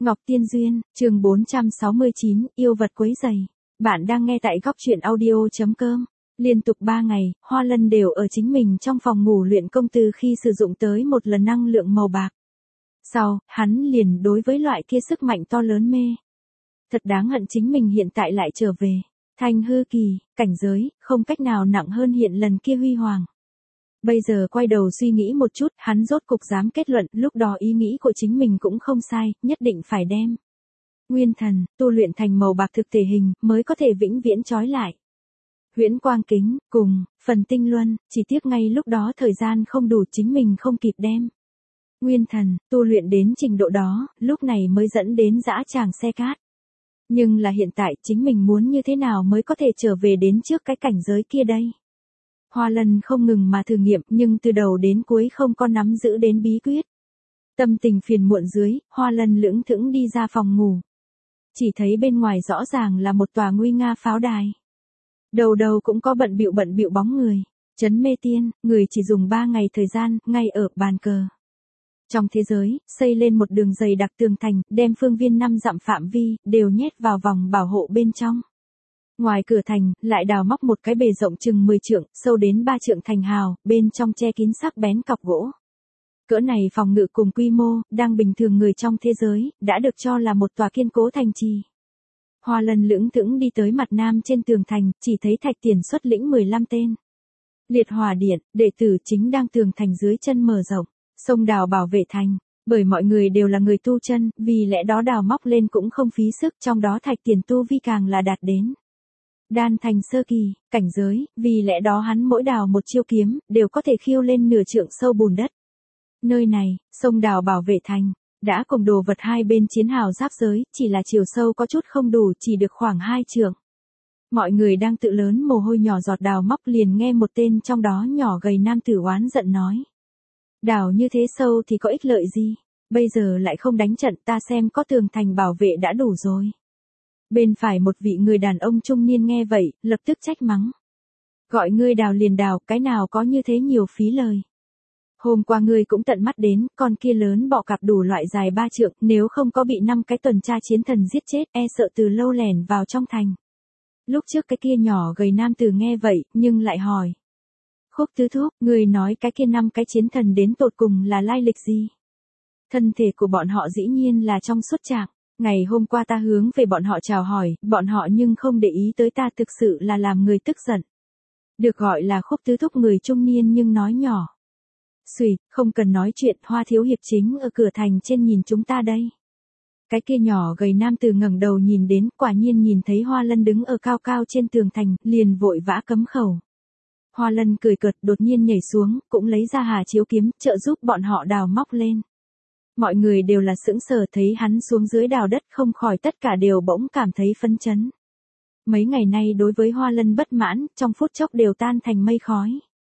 Ngọc Tiên Duyên, chương 469, yêu vật quấy rầy. Bạn đang nghe tại góc truyện audio.com. Liên tục 3 ngày, Hoa Lân đều ở chính mình trong phòng ngủ luyện công từ khi sử dụng tới một lần năng lượng màu bạc. Sau, hắn liền đối với loại kia sức mạnh to lớn mê. Thật đáng hận chính mình hiện tại lại trở về. Thanh hư kỳ, cảnh giới, không cách nào nặng hơn hiện lần kia huy hoàng. Bây giờ quay đầu suy nghĩ một chút, hắn rốt cục dám kết luận, lúc đó ý nghĩ của chính mình cũng không sai, nhất định phải đem nguyên thần, tu luyện thành màu bạc thực thể hình, mới có thể vĩnh viễn trói lại. Huyễn quang kính, cùng, phần tinh luân, chỉ tiếc ngay lúc đó thời gian không đủ chính mình không kịp đem. Nguyên thần, tu luyện đến trình độ đó, lúc này mới dẫn đến dã tràng xe cát. Nhưng là hiện tại chính mình muốn như thế nào mới có thể trở về đến trước cái cảnh giới kia đây? Hoa Lân không ngừng mà thử nghiệm nhưng từ đầu đến cuối không có nắm giữ đến bí quyết. Tâm tình phiền muộn dưới, Hoa Lân lững thững đi ra phòng ngủ. Chỉ thấy bên ngoài rõ ràng là một tòa nguy nga pháo đài. Đầu đầu cũng có bận bịu bóng người. Trấn Mê Tiên, người chỉ dùng 3 ngày thời gian, ngay ở bàn cờ. Trong thế giới, xây lên một đường dày đặc tường thành, đem phương viên 5 dặm phạm vi, đều nhét vào vòng bảo hộ bên trong. Ngoài cửa thành, lại đào móc một cái bề rộng chừng 10 trượng, sâu đến 3 trượng thành hào, bên trong che kín sắc bén cọc gỗ. Cỡ này phòng ngự cùng quy mô, đang bình thường người trong thế giới, đã được cho là một tòa kiên cố thành trì. Hoa Lân lững thững đi tới mặt nam trên tường thành, chỉ thấy Thạch Tiền xuất lĩnh 15 tên. Liệt Hỏa Điện, đệ tử chính đang tường thành dưới chân mở rộng, sông đào bảo vệ thành. Bởi mọi người đều là người tu chân, vì lẽ đó đào móc lên cũng không phí sức, trong đó Thạch Tiền tu vi càng là đạt đến đan thành sơ kỳ, cảnh giới, vì lẽ đó hắn mỗi đào một chiêu kiếm, đều có thể khiêu lên nửa trượng sâu bùn đất. Nơi này, sông đào bảo vệ thành, đã cùng đồ vật hai bên chiến hào giáp giới, chỉ là chiều sâu có chút không đủ, chỉ được khoảng 2 trượng. Mọi người đang tự lớn mồ hôi nhỏ giọt đào móc liền nghe một tên trong đó nhỏ gầy nam tử oán giận nói. Đào như thế sâu thì có ích lợi gì, bây giờ lại không đánh trận, ta xem có tường thành bảo vệ đã đủ rồi. Bên phải một vị người đàn ông trung niên nghe vậy, lập tức trách mắng. Gọi ngươi đào liền đào, cái nào có như thế nhiều phí lời. Hôm qua ngươi cũng tận mắt đến, con kia lớn bọ cạp đủ loại dài 3 trượng, nếu không có bị 5 cái tuần tra chiến thần giết chết, e sợ từ lâu lẻn vào trong thành. Lúc trước cái kia nhỏ gầy nam tử nghe vậy, nhưng lại hỏi. Khúc Tứ Thúc, ngươi nói cái kia 5 cái chiến thần đến tột cùng là lai lịch gì? Thân thể của bọn họ dĩ nhiên là trong suốt trạng. Ngày hôm qua ta hướng về bọn họ chào hỏi, bọn họ nhưng không để ý tới ta, thực sự là làm người tức giận. Được gọi là Khúc Tứ Thúc người trung niên nhưng nói nhỏ. Xùy, không cần nói chuyện, Hoa thiếu hiệp chính ở cửa thành trên nhìn chúng ta đây. Cái kia nhỏ gầy nam từ ngẩng đầu nhìn đến, quả nhiên nhìn thấy Hoa Lân đứng ở cao cao trên tường thành, liền vội vã cấm khẩu. Hoa Lân cười cợt, đột nhiên nhảy xuống, cũng lấy ra Hà Chiếu kiếm, trợ giúp bọn họ đào móc lên. Mọi người đều là sững sờ, thấy hắn xuống dưới đào đất, không khỏi tất cả đều bỗng cảm thấy phấn chấn. Mấy ngày nay đối với Hoa Lân bất mãn, trong phút chốc đều tan thành mây khói.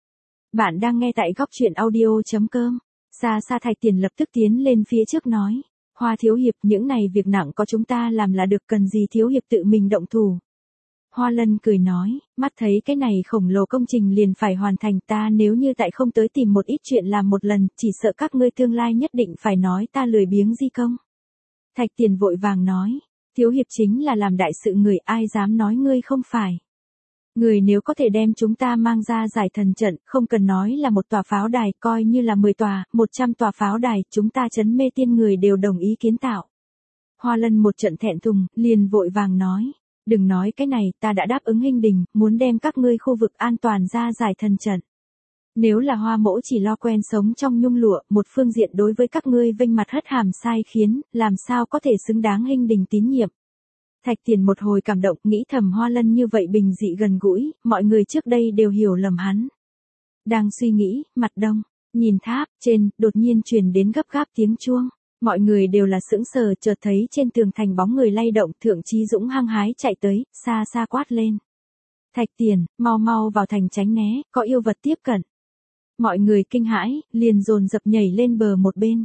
Bạn đang nghe tại góc truyện audio.com. Xa xa Thạch Tiền lập tức tiến lên phía trước nói. Hoa thiếu hiệp, những này việc nặng có chúng ta làm là được, cần gì thiếu hiệp tự mình động thủ. Hoa Lân cười nói, mắt thấy cái này khổng lồ công trình liền phải hoàn thành, ta nếu như tại không tới tìm một ít chuyện làm một lần, chỉ sợ các ngươi tương lai nhất định phải nói ta lười biếng di công. Thạch Tiền vội vàng nói, thiếu hiệp chính là làm đại sự người, ai dám nói ngươi không phải. Người nếu có thể đem chúng ta mang ra giải thần trận, không cần nói là một tòa pháo đài, coi như là 10 tòa, 100 tòa pháo đài, chúng ta Trấn Mê Tiên người đều đồng ý kiến tạo. Hoa Lân một trận thẹn thùng, liền vội vàng nói. Đừng nói cái này, ta đã đáp ứng Hinh Đình, muốn đem các ngươi khu vực an toàn ra giải thần trận. Nếu là Hoa mỗ chỉ lo quen sống trong nhung lụa, một phương diện đối với các ngươi vênh mặt hất hàm sai khiến, làm sao có thể xứng đáng Hinh Đình tín nhiệm. Thạch Tiền một hồi cảm động, nghĩ thầm Hoa Lân như vậy bình dị gần gũi, mọi người trước đây đều hiểu lầm hắn. Đang suy nghĩ, mặt đông, nhìn tháp, trên, đột nhiên truyền đến gấp gáp tiếng chuông. Mọi người đều là sững sờ, chợt thấy trên tường thành bóng người lay động, Thượng Chí Dũng hăng hái chạy tới, xa xa quát lên. Thạch Tiền, mau mau vào thành tránh né, có yêu vật tiếp cận. Mọi người kinh hãi, liền dồn dập nhảy lên bờ một bên.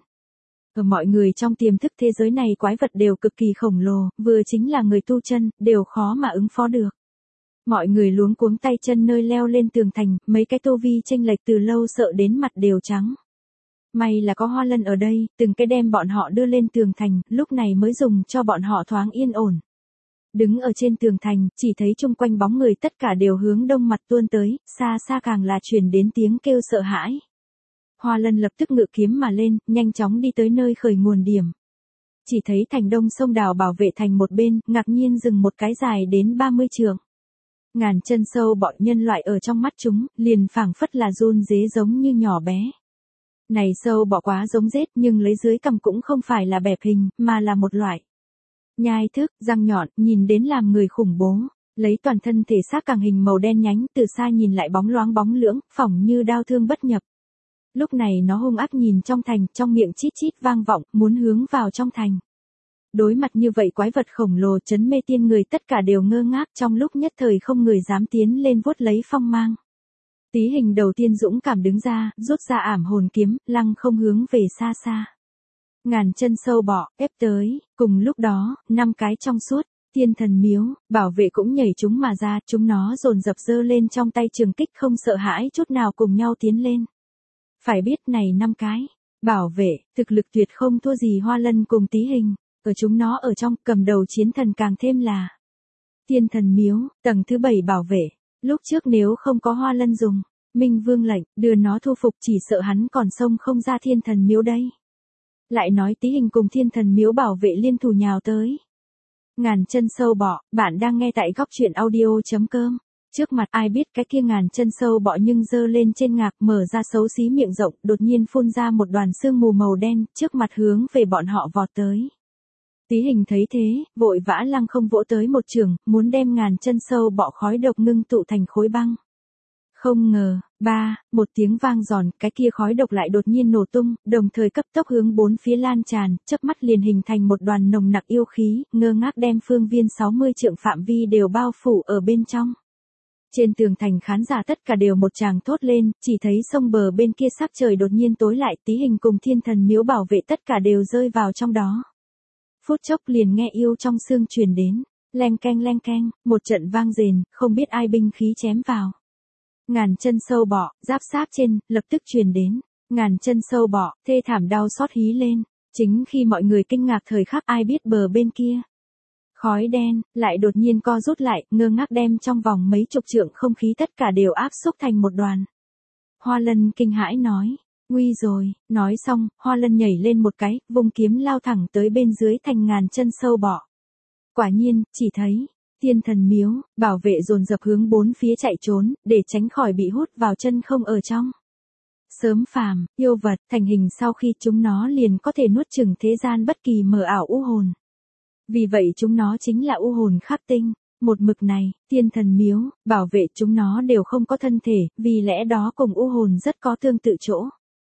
Ở mọi người trong tiềm thức thế giới này quái vật đều cực kỳ khổng lồ, vừa chính là người tu chân, đều khó mà ứng phó được. Mọi người luống cuống tay chân nơi leo lên tường thành, mấy cái tu vi chênh lệch từ lâu sợ đến mặt đều trắng. May là có Hoa Lân ở đây, từng cái đem bọn họ đưa lên tường thành, lúc này mới dùng cho bọn họ thoáng yên ổn. Đứng ở trên tường thành, chỉ thấy chung quanh bóng người tất cả đều hướng đông mặt tuôn tới, xa xa càng là truyền đến tiếng kêu sợ hãi. Hoa Lân lập tức ngự kiếm mà lên, nhanh chóng đi tới nơi khởi nguồn điểm. Chỉ thấy thành đông sông đào bảo vệ thành một bên, ngạc nhiên dừng một cái dài đến 30 trượng. Ngàn chân sâu bọ nhân loại ở trong mắt chúng, liền phảng phất là run rế giống như nhỏ bé. Này sâu bọ quá giống rết nhưng lấy dưới cằm cũng không phải là bẹp hình, mà là một loại nhai thức, răng nhọn, nhìn đến làm người khủng bố. Lấy toàn thân thể xác càng hình màu đen nhánh, từ xa nhìn lại bóng loáng bóng lưỡng, phỏng như đao thương bất nhập. Lúc này nó hung ác nhìn trong thành, trong miệng chít chít vang vọng, muốn hướng vào trong thành. Đối mặt như vậy quái vật khổng lồ trấn mê tiên người tất cả đều ngơ ngác, trong lúc nhất thời không người dám tiến lên vuốt lấy phong mang. Tí Hình đầu tiên dũng cảm đứng ra, rút ra ảm hồn kiếm, lăng không hướng về xa xa. Ngàn chân sâu bọ, ép tới, cùng lúc đó, 5 cái trong suốt, tiên thần miếu, bảo vệ cũng nhảy chúng mà ra, chúng nó dồn dập giơ lên trong tay trường kích không sợ hãi chút nào cùng nhau tiến lên. Phải biết này 5 cái, bảo vệ, thực lực tuyệt không thua gì Hoa Lân cùng Tí Hình, ở chúng nó ở trong, cầm đầu chiến thần càng thêm là tiên thần miếu, tầng thứ 7 bảo vệ, lúc trước nếu không có Hoa Lân dùng, Minh Vương lệnh, đưa nó thu phục chỉ sợ hắn còn xông không ra thiên thần miếu đây. Lại nói Tí Hình cùng thiên thần miếu bảo vệ liên thủ nhào tới. Ngàn chân sâu bọ, bạn đang nghe tại góc truyện audio.com. Trước mặt ai biết cái kia ngàn chân sâu bọ nhưng giơ lên trên ngạc mở ra xấu xí miệng rộng, đột nhiên phun ra một đoàn sương mù màu đen, trước mặt hướng về bọn họ vọt tới. Tí Hình thấy thế, vội vã lăng không vỗ tới một trường, muốn đem ngàn chân sâu bọ khói độc ngưng tụ thành khối băng. Không ngờ, một tiếng vang giòn, cái kia khói độc lại đột nhiên nổ tung, đồng thời cấp tốc hướng bốn phía lan tràn, chớp mắt liền hình thành một đoàn nồng nặc yêu khí, ngơ ngác đem phương viên 60 trượng phạm vi đều bao phủ ở bên trong. Trên tường thành khán giả tất cả đều một tràng thốt lên, chỉ thấy sông bờ bên kia sắc trời đột nhiên tối lại, Tí Hình cùng thiên thần miếu bảo vệ tất cả đều rơi vào trong đó. Phút chốc liền nghe yêu trong xương truyền đến, leng keng, một trận vang rền, không biết ai binh khí chém vào. Ngàn chân sâu bọ, giáp xác trên, lập tức truyền đến. Ngàn chân sâu bọ, thê thảm đau xót hí lên. Chính khi mọi người kinh ngạc thời khắc ai biết bờ bên kia. Khói đen, lại đột nhiên co rút lại, ngơ ngác đem trong vòng mấy chục trượng không khí tất cả đều áp xúc thành một đoàn. Hoa Lân kinh hãi nói, nguy rồi, nói xong, Hoa Lân nhảy lên một cái, vung kiếm lao thẳng tới bên dưới thành ngàn chân sâu bọ. Quả nhiên, chỉ thấy tiên thần miếu, bảo vệ dồn dập hướng bốn phía chạy trốn, để tránh khỏi bị hút vào chân không ở trong. Sớm phàm, yêu vật, thành hình sau khi chúng nó liền có thể nuốt chửng thế gian bất kỳ mờ ảo u hồn. Vì vậy chúng nó chính là u hồn khắc tinh. Một mực này, tiên thần miếu, bảo vệ chúng nó đều không có thân thể, vì lẽ đó cùng u hồn rất có tương tự chỗ.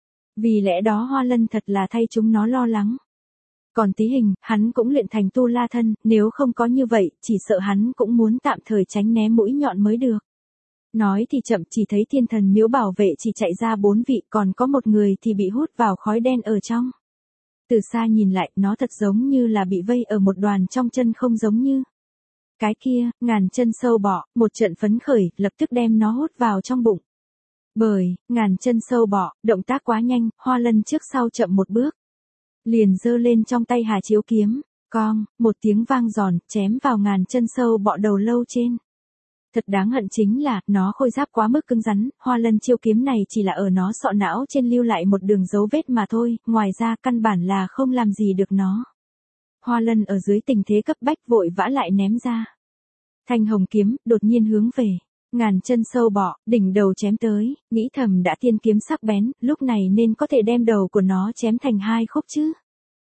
Vì lẽ đó Hoa Lân thật là thay chúng nó lo lắng. Còn Tí Hình, hắn cũng luyện thành tu la thân, nếu không có như vậy, chỉ sợ hắn cũng muốn tạm thời tránh né mũi nhọn mới được. Nói thì chậm, chỉ thấy thiên thần miếu bảo vệ chỉ chạy ra 4 vị, còn có một người thì bị hút vào khói đen ở trong. Từ xa nhìn lại, nó thật giống như là bị vây ở một đoàn trong chân không giống như. Cái kia, ngàn chân sâu bọ, một trận phấn khởi, lập tức đem nó hút vào trong bụng. Bởi, ngàn chân sâu bọ, động tác quá nhanh, Hoa Lân trước sau chậm một bước. Liền giơ lên trong tay Hà Chiếu kiếm, cong, một tiếng vang giòn, chém vào ngàn chân sâu bọ đầu lâu trên. Thật đáng hận chính là, nó khôi giáp quá mức cứng rắn, Hoa Lân chiêu kiếm này chỉ là ở nó sọ não trên lưu lại một đường dấu vết mà thôi, ngoài ra căn bản là không làm gì được nó. Hoa Lân ở dưới tình thế cấp bách vội vã lại ném ra. Thanh hồng kiếm, đột nhiên hướng về. Ngàn chân sâu bọ, đỉnh đầu chém tới, nghĩ thầm đã tiên kiếm sắc bén, lúc này nên có thể đem đầu của nó chém thành 2 khúc chứ.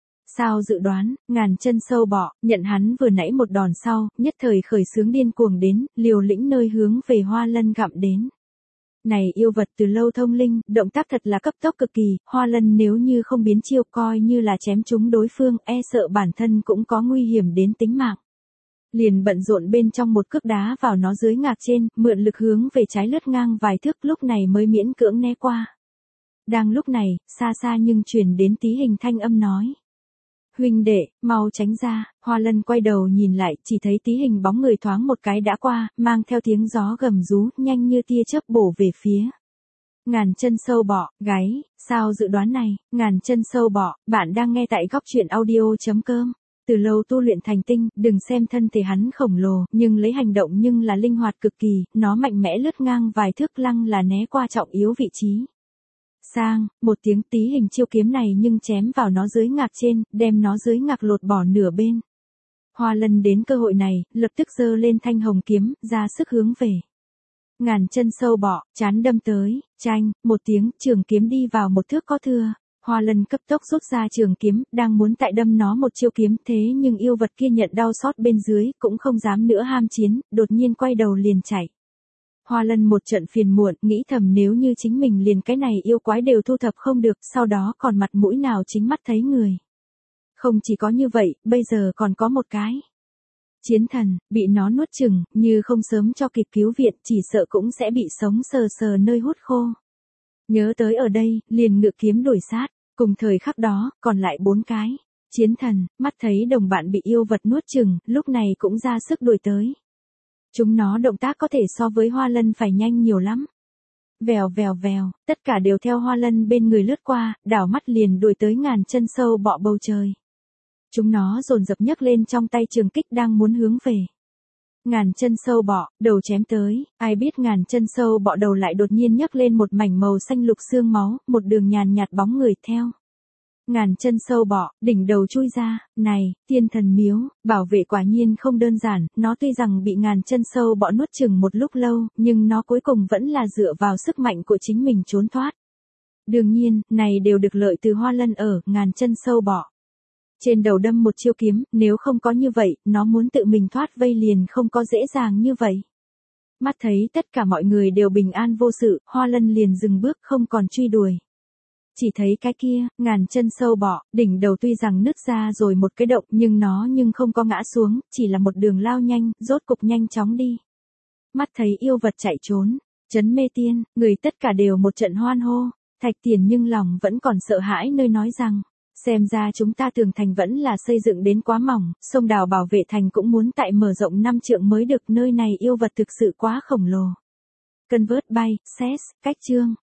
Sao dự đoán, ngàn chân sâu bọ, nhận hắn vừa nãy một đòn sau, nhất thời khởi sướng điên cuồng đến, liều lĩnh nơi hướng về Hoa Lân gặm đến. Này yêu vật từ lâu thông linh, động tác thật là cấp tốc cực kỳ, Hoa Lân nếu như không biến chiêu coi như là chém chúng đối phương, e sợ bản thân cũng có nguy hiểm đến tính mạng. Liền bận rộn bên trong một cước đá vào nó dưới ngạc trên, mượn lực hướng về trái lướt ngang vài thước, lúc này mới miễn cưỡng né qua. Đang lúc này, xa xa nhưng truyền đến Tí Hình thanh âm nói. Huynh đệ, mau tránh ra. Hoa Lân quay đầu nhìn lại, chỉ thấy Tí Hình bóng người thoáng một cái đã qua, mang theo tiếng gió gầm rú, nhanh như tia chớp bổ về phía. Ngàn chân sâu bọ, gáy, sao dự đoán này, ngàn chân sâu bọ, bạn đang nghe tại góc truyện audio.com. Từ lâu tu luyện thành tinh, đừng xem thân thể hắn khổng lồ, nhưng lấy hành động nhưng là linh hoạt cực kỳ, nó mạnh mẽ lướt ngang vài thước lăng là né qua trọng yếu vị trí. Sang, một tiếng tí hình chiêu kiếm này nhưng chém vào nó dưới ngạc trên, đem nó dưới ngạc lột bỏ nửa bên. Hoa Lân đến cơ hội này, lập tức giơ lên thanh hồng kiếm, ra sức hướng về. Ngàn chân sâu bọ, chán đâm tới, chanh, một tiếng, trường kiếm đi vào một thước có thưa. Hoa Lân cấp tốc rút ra trường kiếm, đang muốn tại đâm nó một chiêu kiếm, thế nhưng yêu vật kia nhận đau xót bên dưới, cũng không dám nữa ham chiến, đột nhiên quay đầu liền chạy. Hoa Lân một trận phiền muộn, nghĩ thầm nếu như chính mình liền cái này yêu quái đều thu thập không được, sau đó còn mặt mũi nào chính mắt thấy người. Không chỉ có như vậy, bây giờ còn có một cái. Chiến thần, bị nó nuốt chửng, như không sớm cho kịp cứu viện, chỉ sợ cũng sẽ bị sống sờ sờ nơi hút khô. Nhớ tới ở đây, liền ngự kiếm đuổi sát, cùng thời khắc đó, còn lại 4 cái. Chiến thần, mắt thấy đồng bạn bị yêu vật nuốt chửng, lúc này cũng ra sức đuổi tới. Chúng nó động tác có thể so với Hoa Lân phải nhanh nhiều lắm. Vèo vèo vèo, tất cả đều theo Hoa Lân bên người lướt qua, đảo mắt liền đuổi tới ngàn chân sâu bọ bầu trời. Chúng nó dồn dập nhấc lên trong tay trường kích đang muốn hướng về. Ngàn chân sâu bọ, đầu chém tới, ai biết ngàn chân sâu bọ đầu lại đột nhiên nhấc lên một mảnh màu xanh lục xương máu, một đường nhàn nhạt bóng người theo. Ngàn chân sâu bọ, đỉnh đầu chui ra, này, tiên thần miếu, bảo vệ quả nhiên không đơn giản, nó tuy rằng bị ngàn chân sâu bọ nuốt chửng một lúc lâu, nhưng nó cuối cùng vẫn là dựa vào sức mạnh của chính mình trốn thoát. Đương nhiên, này đều được lợi từ Hoa Lân ở, ngàn chân sâu bọ. Trên đầu đâm một chiêu kiếm, nếu không có như vậy, nó muốn tự mình thoát vây liền không có dễ dàng như vậy. Mắt thấy tất cả mọi người đều bình an vô sự, Hoa Lân liền dừng bước không còn truy đuổi. Chỉ thấy cái kia, ngàn chân sâu bọ, đỉnh đầu tuy rằng nứt ra rồi một cái động nhưng nó không có ngã xuống, chỉ là một đường lao nhanh, rốt cục nhanh chóng đi. Mắt thấy yêu vật chạy trốn, trấn mê tiên, người tất cả đều một trận hoan hô, Thạch Tiền nhưng lòng vẫn còn sợ hãi nơi nói rằng. Xem ra chúng ta tường thành vẫn là xây dựng đến quá mỏng, sông đào bảo vệ thành cũng muốn tại mở rộng 5 trượng mới được, nơi này yêu vật thực sự quá khổng lồ. Convert by, SES, cách chương.